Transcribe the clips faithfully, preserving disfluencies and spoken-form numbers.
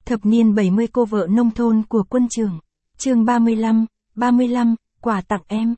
Thập niên bảy mươi cô vợ nông thôn của quân trường. Chương ba mươi lăm, ba mươi lăm, quà tặng em.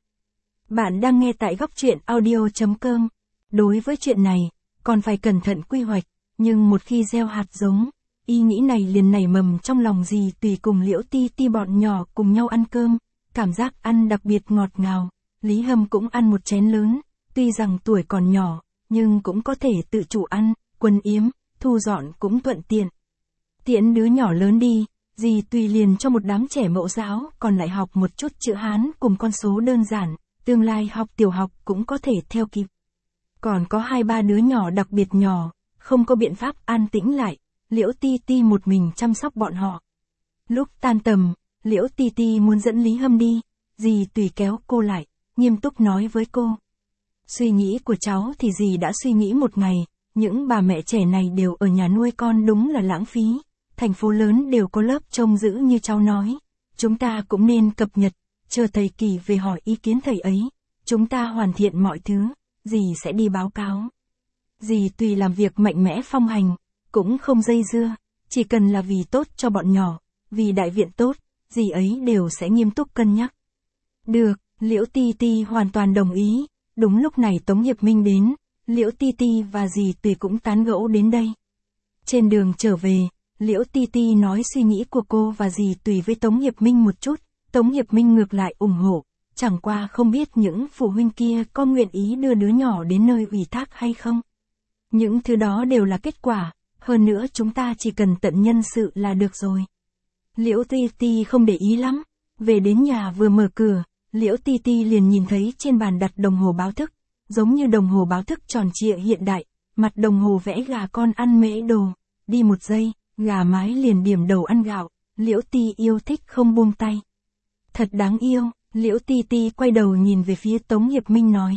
Bạn đang nghe tại góc truyện audio chấm com. Đối với chuyện này, còn phải cẩn thận quy hoạch, nhưng một khi gieo hạt giống, ý nghĩ này liền nảy mầm trong lòng dì Tùy cùng Liễu Ti Ti bọn nhỏ cùng nhau ăn cơm, cảm giác ăn đặc biệt ngọt ngào. Lý Hâm cũng ăn một chén lớn, tuy rằng tuổi còn nhỏ, nhưng cũng có thể tự chủ ăn, quần yếm, thu dọn cũng thuận tiện. Tiễn đứa nhỏ lớn đi, dì Tùy liền cho một đám trẻ mẫu giáo còn lại học một chút chữ Hán cùng con số đơn giản, tương lai học tiểu học cũng có thể theo kịp. Còn có hai ba đứa nhỏ đặc biệt nhỏ, không có biện pháp an tĩnh lại, Liễu Ti Ti một mình chăm sóc bọn họ. Lúc tan tầm, Liễu Ti Ti muốn dẫn Lý Hâm đi, dì Tùy kéo cô lại, nghiêm túc nói với cô. Suy nghĩ của cháu thì dì đã suy nghĩ một ngày, những bà mẹ trẻ này đều ở nhà nuôi con đúng là lãng phí, thành phố lớn đều có lớp trông giữ như cháu nói, chúng ta cũng nên cập nhật, chờ thầy Kỳ về hỏi ý kiến thầy ấy, chúng ta hoàn thiện mọi thứ, dì sẽ đi báo cáo. Dì Tùy làm việc mạnh mẽ phong hành, cũng không dây dưa, chỉ cần là vì tốt cho bọn nhỏ, vì đại viện tốt, dì ấy đều sẽ nghiêm túc cân nhắc. Được, Liễu Ti Ti hoàn toàn đồng ý, đúng lúc này Tống Hiệp Minh đến, Liễu Ti Ti và dì Tùy cũng tán gẫu đến đây. Trên đường trở về, Liễu Ti Ti nói suy nghĩ của cô và dì Tùy với Tống Hiệp Minh một chút, Tống Hiệp Minh ngược lại ủng hộ, chẳng qua không biết những phụ huynh kia có nguyện ý đưa đứa nhỏ đến nơi ủy thác hay không. Những thứ đó đều là kết quả, hơn nữa chúng ta chỉ cần tận nhân sự là được rồi. Liễu Ti Ti không để ý lắm, về đến nhà vừa mở cửa, Liễu Ti Ti liền nhìn thấy trên bàn đặt đồng hồ báo thức, giống như đồng hồ báo thức tròn trịa hiện đại, mặt đồng hồ vẽ gà con ăn mễ đồ, đi một giây, gà mái liền điểm đầu ăn gạo, Liễu Ti yêu thích không buông tay. Thật đáng yêu, Liễu Ti Ti quay đầu nhìn về phía Tống Hiệp Minh nói.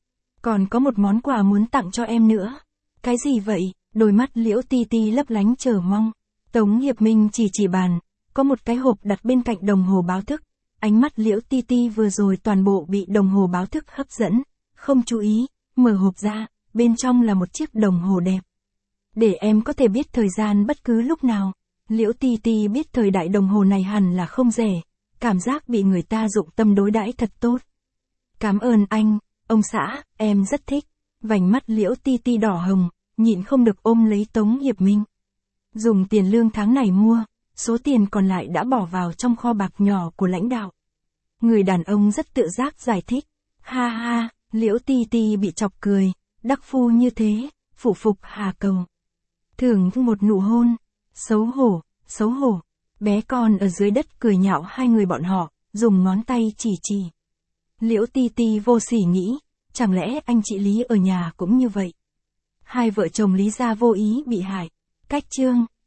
Còn có một món quà muốn tặng cho em nữa. Cái gì vậy? Đôi mắt Liễu Ti Ti lấp lánh chờ mong. Tống Hiệp Minh chỉ chỉ bàn, có một cái hộp đặt bên cạnh đồng hồ báo thức. Ánh mắt Liễu Ti Ti vừa rồi toàn bộ bị đồng hồ báo thức hấp dẫn, không chú ý, mở hộp ra, bên trong là một chiếc đồng hồ đẹp. Để em có thể biết thời gian bất cứ lúc nào. Liễu Ti Ti biết thời đại đồng hồ này hẳn là không rẻ, cảm giác bị người ta dụng tâm đối đãi thật tốt. Cảm ơn anh, ông xã, em rất thích. Vành mắt Liễu Ti Ti đỏ hồng, nhịn không được ôm lấy Tống Hiệp Minh. Dùng tiền lương tháng này mua, số tiền còn lại đã bỏ vào trong kho bạc nhỏ của lãnh đạo. Người đàn ông rất tự giác giải thích. Ha ha, Liễu Ti Ti bị chọc cười, đắc phu như thế, phủ phục hà cầu. Thưởng một nụ hôn, xấu hổ, xấu hổ. Bé con ở dưới đất cười nhạo hai người bọn họ, dùng ngón tay chỉ chỉ. Liễu Ti Ti vô sỉ nghĩ, chẳng lẽ anh chị Lý ở nhà cũng như vậy? Hai vợ chồng Lý gia vô ý bị hại. Cách chương.